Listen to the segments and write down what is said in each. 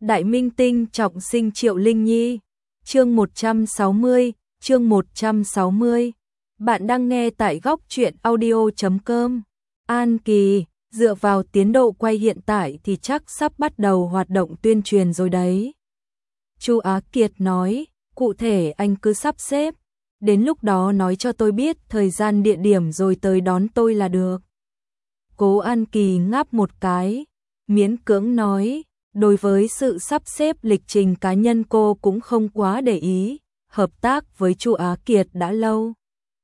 Đại minh tinh trọng sinh Triệu Linh Nhi. Chương 160. Bạn đang nghe tại góc truyện audio.com. An Kỳ, dựa vào tiến độ quay hiện tại thì chắc sắp bắt đầu hoạt động tuyên truyền rồi đấy. Chu Á Kiệt nói, cụ thể anh cứ sắp xếp, đến lúc đó nói cho tôi biết thời gian địa điểm rồi tới đón tôi là được. Cố An Kỳ ngáp một cái, miễn cưỡng nói, đối với sự sắp xếp lịch trình cá nhân cô cũng không quá để ý, hợp tác với Chu Á Kiệt đã lâu.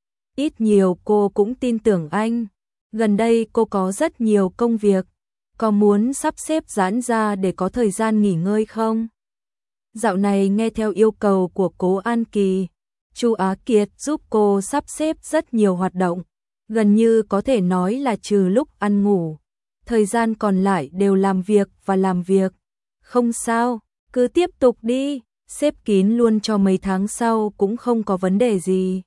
Ít nhiều cô cũng tin tưởng anh, gần đây cô có rất nhiều công việc, có muốn sắp xếp giãn ra để có thời gian nghỉ ngơi không? Dạo này nghe theo yêu cầu của Cố An Kỳ, Chu Á Kiệt giúp cô sắp xếp rất nhiều hoạt động, gần như có thể nói là trừ lúc ăn ngủ, thời gian còn lại đều làm việc và làm việc. Không sao, cứ tiếp tục đi, xếp kín luôn cho mấy tháng sau cũng không có vấn đề gì.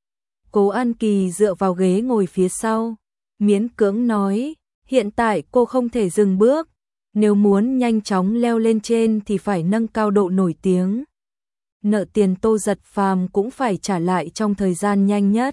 Cố An Kỳ dựa vào ghế ngồi phía sau, miễn cưỡng nói, hiện tại cô không thể dừng bước, nếu muốn nhanh chóng leo lên trên thì phải nâng cao độ nổi tiếng. Nợ tiền Tô Giật Phàm cũng phải trả lại trong thời gian nhanh nhất.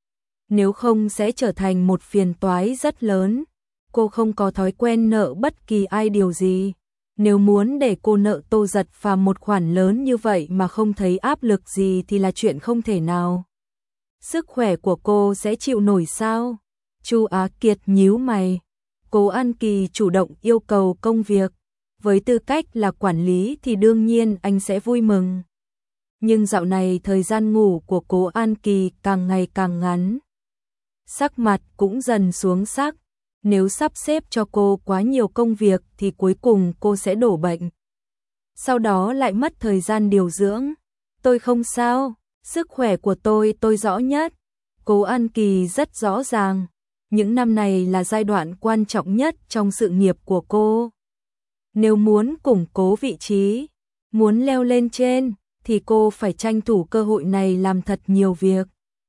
Nếu không sẽ trở thành một phiền toái rất lớn. Cô không có thói quen nợ bất kỳ ai điều gì. Nếu muốn để cô nợ Tô Giật Phàm một khoản lớn như vậy mà không thấy áp lực gì thì là chuyện không thể nào. Sức khỏe của cô sẽ chịu nổi sao? Chu Á Kiệt nhíu mày. Cố An Kỳ chủ động yêu cầu công việc. Với tư cách là quản lý thì đương nhiên anh sẽ vui mừng. Nhưng dạo này thời gian ngủ của Cố An Kỳ càng ngày càng ngắn. Sắc mặt cũng dần xuống sắc. Nếu sắp xếp cho cô quá nhiều công việc thì cuối cùng cô sẽ đổ bệnh. Sau đó lại mất thời gian điều dưỡng. Tôi không sao, sức khỏe của tôi rõ nhất. Cố An Kỳ rất rõ ràng. Những năm này là giai đoạn quan trọng nhất trong sự nghiệp của cô. Nếu muốn củng cố vị trí, muốn leo lên trên, thì cô phải tranh thủ cơ hội này làm thật nhiều việc.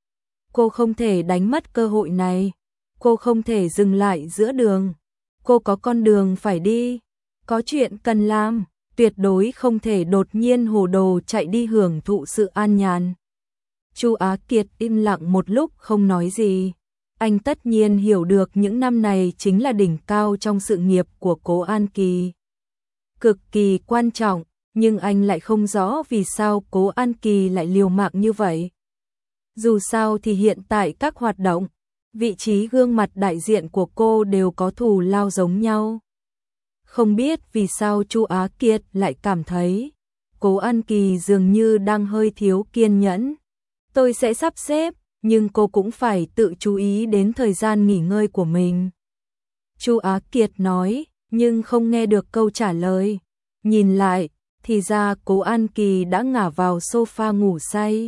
Cô không thể đánh mất cơ hội này. Cô không thể dừng lại giữa đường. Cô có con đường phải đi, có chuyện cần làm, tuyệt đối không thể đột nhiên hồ đồ chạy đi hưởng thụ sự an nhàn. Chu Á Kiệt im lặng một lúc không nói gì. Anh tất nhiên hiểu được những năm này chính là đỉnh cao trong sự nghiệp của Cố An Kỳ. Cực kỳ quan trọng, nhưng anh lại không rõ vì sao Cố An Kỳ lại liều mạng như vậy. Dù sao thì hiện tại các hoạt động, vị trí gương mặt đại diện của cô đều có thù lao giống nhau. Không biết vì sao Chu Á Kiệt lại cảm thấy Cố An Kỳ dường như đang hơi thiếu kiên nhẫn. Tôi sẽ sắp xếp, nhưng cô cũng phải tự chú ý đến thời gian nghỉ ngơi của mình. Chu Á Kiệt nói, nhưng không nghe được câu trả lời. Nhìn lại, thì ra Cố An Kỳ đã ngả vào sofa ngủ say.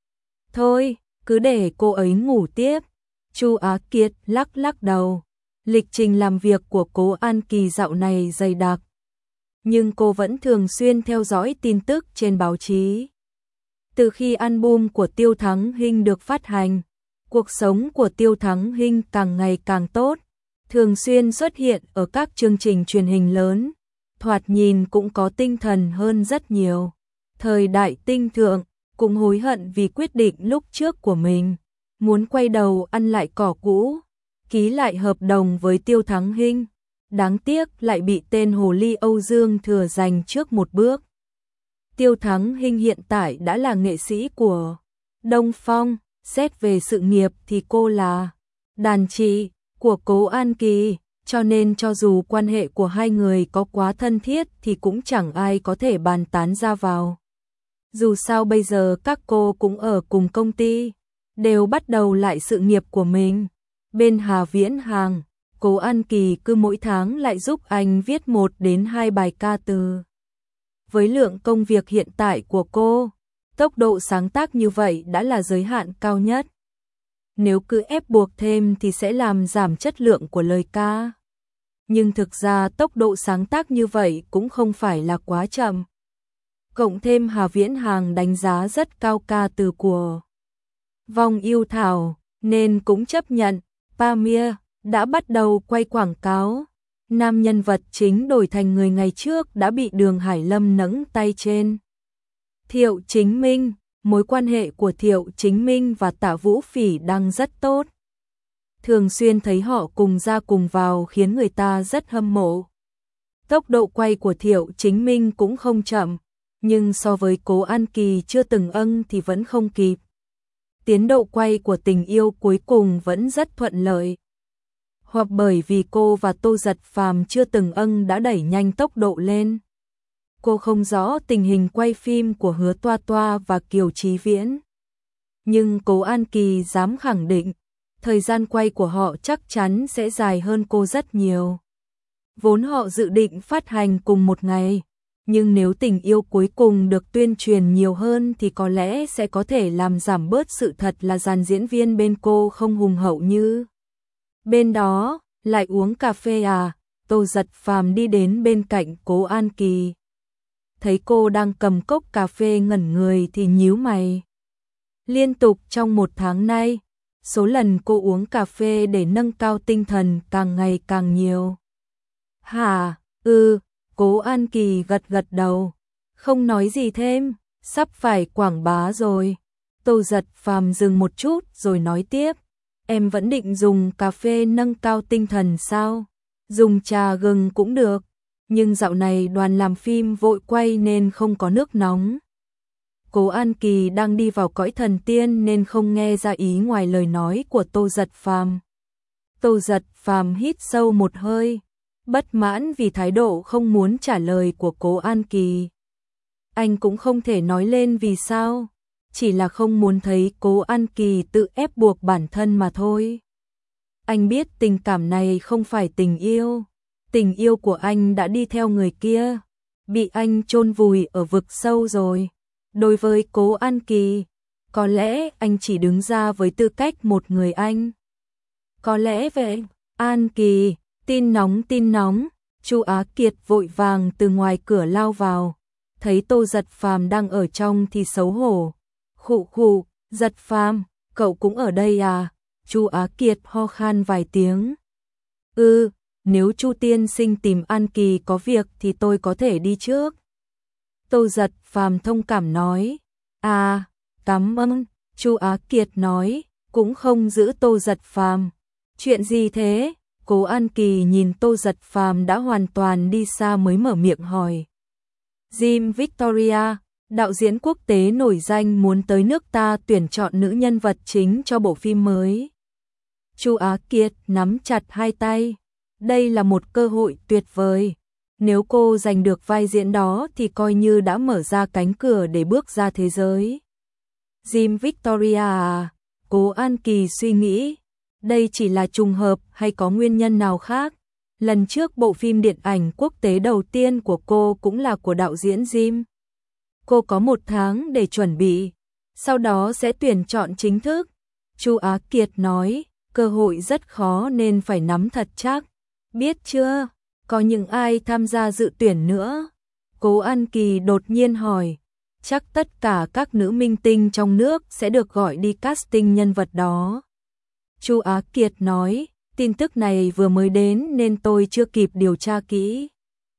Thôi, cứ để cô ấy ngủ tiếp. Chu Á Kiệt lắc lắc đầu. Lịch trình làm việc của Cố An Kỳ dạo này dày đặc. Nhưng cô vẫn thường xuyên theo dõi tin tức trên báo chí. Từ khi album của Tiêu Thắng Hinh được phát hành, cuộc sống của Tiêu Thắng Hinh càng ngày càng tốt. Thường xuyên xuất hiện ở các chương trình truyền hình lớn. Thoạt nhìn cũng có tinh thần hơn rất nhiều. Thời đại tinh thượng, cũng hối hận vì quyết định lúc trước của mình. Muốn quay đầu ăn lại cỏ cũ, ký lại hợp đồng với Tiêu Thắng Hinh. Đáng tiếc lại bị tên hồ ly Âu Dương Thừa giành trước một bước. Tiêu Thắng Hinh hiện tại đã là nghệ sĩ của Đông Phong, xét về sự nghiệp thì cô là đàn chị của Cố An Kỳ, cho nên cho dù quan hệ của hai người có quá thân thiết thì cũng chẳng ai có thể bàn tán ra vào. Dù sao bây giờ các cô cũng ở cùng công ty, đều bắt đầu lại sự nghiệp của mình. Bên Hà Viễn Hàng, Cố An Kỳ cứ mỗi tháng lại giúp anh viết 1 đến 2 bài ca từ. Với lượng công việc hiện tại của cô, tốc độ sáng tác như vậy đã là giới hạn cao nhất. Nếu cứ ép buộc thêm thì sẽ làm giảm chất lượng của lời ca. Nhưng thực ra tốc độ sáng tác như vậy cũng không phải là quá chậm. Cộng thêm Hà Viễn Hàng đánh giá rất cao ca từ của Vong Yêu Thảo, nên cũng chấp nhận. Pamir đã bắt đầu quay quảng cáo. Nam nhân vật chính đổi thành người ngày trước đã bị Đường Hải Lâm nẫng tay trên. Thiệu Chính Minh, mối quan hệ của Thiệu Chính Minh và Tạ Vũ Phỉ đang rất tốt. Thường xuyên thấy họ cùng ra cùng vào khiến người ta rất hâm mộ. Tốc độ quay của Thiệu Chính Minh cũng không chậm, nhưng so với Cố An Kỳ chưa từng âng thì vẫn không kịp. Tiến độ quay của Tình Yêu cuối cùng vẫn rất thuận lợi. Hoặc bởi vì cô và Tô Giật Phàm chưa từng âng đã đẩy nhanh tốc độ lên. Cô không rõ tình hình quay phim của Hứa Toa Toa và Kiều Chí Viễn. Nhưng Cố An Kỳ dám khẳng định, thời gian quay của họ chắc chắn sẽ dài hơn cô rất nhiều. Vốn họ dự định phát hành cùng một ngày, nhưng nếu Tình Yêu cuối cùng được tuyên truyền nhiều hơn thì có lẽ sẽ có thể làm giảm bớt sự thật là dàn diễn viên bên cô không hùng hậu như bên đó. Lại uống cà phê à? Tô Giật Phàm đi đến bên cạnh Cố An Kỳ. Thấy cô đang cầm cốc cà phê ngẩn người thì nhíu mày. Liên tục trong 1 tháng nay, số lần cô uống cà phê để nâng cao tinh thần càng ngày càng nhiều. Hả? Cố An Kỳ gật gật đầu, không nói gì thêm, sắp phải quảng bá rồi. Tô Giật Phàm dừng một chút rồi nói tiếp, em vẫn định dùng cà phê nâng cao tinh thần sao? Dùng trà gừng cũng được, nhưng dạo này đoàn làm phim vội quay nên không có nước nóng. Cố An Kỳ đang đi vào cõi thần tiên nên không nghe ra ý ngoài lời nói của Tô Giật Phàm. Tô Giật Phàm hít sâu một hơi, bất mãn vì thái độ không muốn trả lời của Cố An Kỳ. Anh cũng không thể nói lên vì sao, chỉ là không muốn thấy Cố An Kỳ tự ép buộc bản thân mà thôi. Anh biết tình cảm này không phải tình yêu của anh đã đi theo người kia, bị anh chôn vùi ở vực sâu rồi. Đối với Cố An Kỳ, có lẽ anh chỉ đứng ra với tư cách một người anh. Có lẽ vậy. An Kỳ, tin nóng. Chu Á Kiệt vội vàng từ ngoài cửa lao vào, thấy Tô Giật Phàm đang ở trong thì xấu hổ. Khụ, Giật Phàm, cậu cũng ở đây à? Chu Á Kiệt ho khan vài tiếng. Nếu Chu tiên sinh tìm An Kỳ có việc thì tôi có thể đi trước. Tô Giật Phàm thông cảm nói. Cảm ơn, Chu Á Kiệt nói, cũng không giữ Tô Giật Phàm. Chuyện gì thế? Cố An Kỳ nhìn Tô Giật Phàm đã hoàn toàn đi xa mới mở miệng hỏi. Jim Victoria, đạo diễn quốc tế nổi danh muốn tới nước ta tuyển chọn nữ nhân vật chính cho bộ phim mới. Chu Á Kiệt nắm chặt hai tay. Đây là một cơ hội tuyệt vời. Nếu cô giành được vai diễn đó thì coi như đã mở ra cánh cửa để bước ra thế giới. Jim Victoria à? Cố An Kỳ suy nghĩ. Đây chỉ là trùng hợp hay có nguyên nhân nào khác? Lần trước bộ phim điện ảnh quốc tế đầu tiên của cô cũng là của đạo diễn Jim. Cô có 1 tháng để chuẩn bị, sau đó sẽ tuyển chọn chính thức. Chu Á Kiệt nói, cơ hội rất khó nên phải nắm thật chắc. Biết chưa, có những ai tham gia dự tuyển nữa? Cố An Kỳ đột nhiên hỏi, chắc tất cả các nữ minh tinh trong nước sẽ được gọi đi casting nhân vật đó. Chu Á Kiệt nói, tin tức này vừa mới đến nên tôi chưa kịp điều tra kỹ.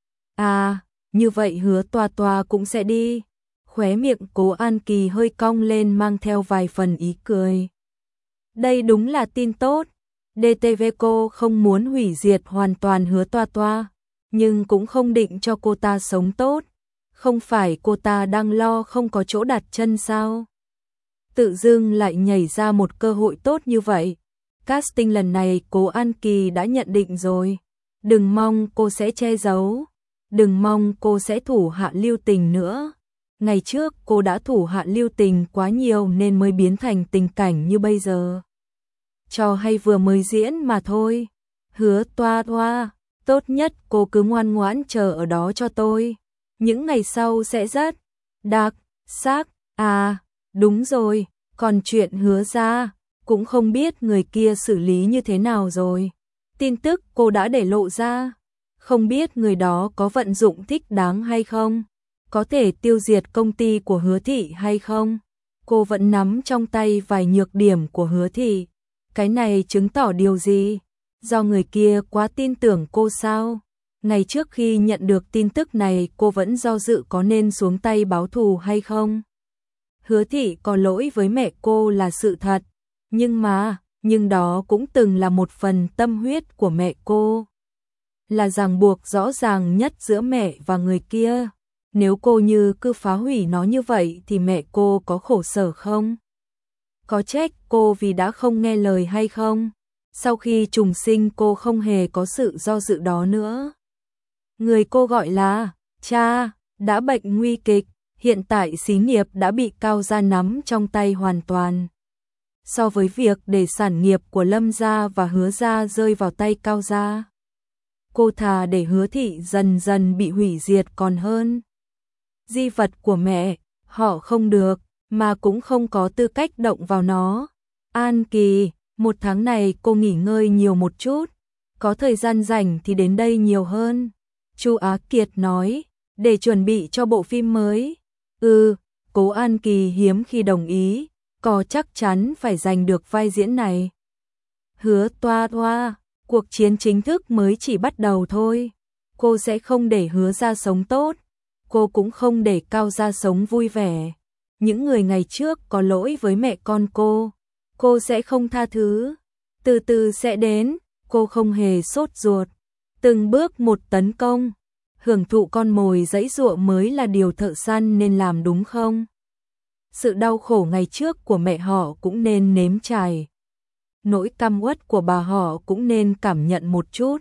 Như vậy Hứa Toa Toa cũng sẽ đi. Khóe miệng Cố An Kỳ hơi cong lên mang theo vài phần ý cười. Đây đúng là tin tốt. DTV cô không muốn hủy diệt hoàn toàn Hứa Toa Toa, nhưng cũng không định cho cô ta sống tốt. Không phải cô ta đang lo không có chỗ đặt chân sao? Tự dưng lại nhảy ra một cơ hội tốt như vậy. Casting lần này Cố An Kỳ đã nhận định rồi. Đừng mong cô sẽ che giấu. Đừng mong cô sẽ thủ hạ lưu tình nữa. Ngày trước cô đã thủ hạ lưu tình quá nhiều nên mới biến thành tình cảnh như bây giờ. Trò hay vừa mới diễn mà thôi. Hứa Toa Toa, tốt nhất cô cứ ngoan ngoãn chờ ở đó cho tôi. Những ngày sau sẽ rất đặc sắc. Đúng rồi, còn chuyện Hứa ra, cũng không biết người kia xử lý như thế nào rồi. Tin tức cô đã để lộ ra, không biết người đó có vận dụng thích đáng hay không, có thể tiêu diệt công ty của Hứa thị hay không. Cô vẫn nắm trong tay vài nhược điểm của Hứa thị. Cái này chứng tỏ điều gì? Do người kia quá tin tưởng cô sao? Ngày trước khi nhận được tin tức này cô vẫn do dự có nên xuống tay báo thù hay không. Hứa Thị có lỗi với mẹ cô là sự thật, nhưng đó cũng từng là một phần tâm huyết của mẹ cô. Là ràng buộc rõ ràng nhất giữa mẹ và người kia. Nếu cô như cứ phá hủy nó như vậy thì mẹ cô có khổ sở không? Có trách cô vì đã không nghe lời hay không? Sau khi trùng sinh cô không hề có sự do dự đó nữa. Người cô gọi là cha đã bệnh nguy kịch, hiện tại xí nghiệp đã bị Cao gia nắm trong tay hoàn toàn. So với việc để sản nghiệp của Lâm gia và Hứa gia rơi vào tay Cao gia, cô thà để Hứa Thị dần dần bị hủy diệt còn hơn. Di vật của mẹ, họ không được, mà cũng không có tư cách động vào nó. An Kỳ, 1 tháng này cô nghỉ ngơi nhiều một chút, có thời gian rảnh thì đến đây nhiều hơn. Chu Á Kiệt nói, để chuẩn bị cho bộ phim mới. Cố An Kỳ hiếm khi đồng ý, có chắc chắn phải giành được vai diễn này. Hứa Toa Toa, cuộc chiến chính thức mới chỉ bắt đầu thôi. Cô sẽ không để Hứa gia sống tốt, cô cũng không để Cao gia sống vui vẻ. Những người ngày trước có lỗi với mẹ con cô sẽ không tha thứ. Từ từ sẽ đến, cô không hề sốt ruột. Từng bước một tấn công, hưởng thụ con mồi giãy giụa mới là điều thợ săn nên làm đúng không? Sự đau khổ ngày trước của mẹ họ cũng nên nếm trải. Nỗi căm uất của bà họ cũng nên cảm nhận một chút.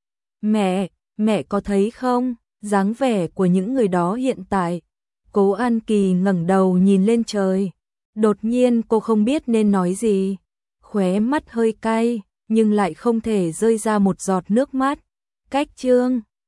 Mẹ có thấy không, dáng vẻ của những người đó hiện tại. Cố An Kỳ ngẩng đầu nhìn lên trời. Đột nhiên cô không biết nên nói gì. Khóe mắt hơi cay, nhưng lại không thể rơi ra một giọt nước mắt. Cách chương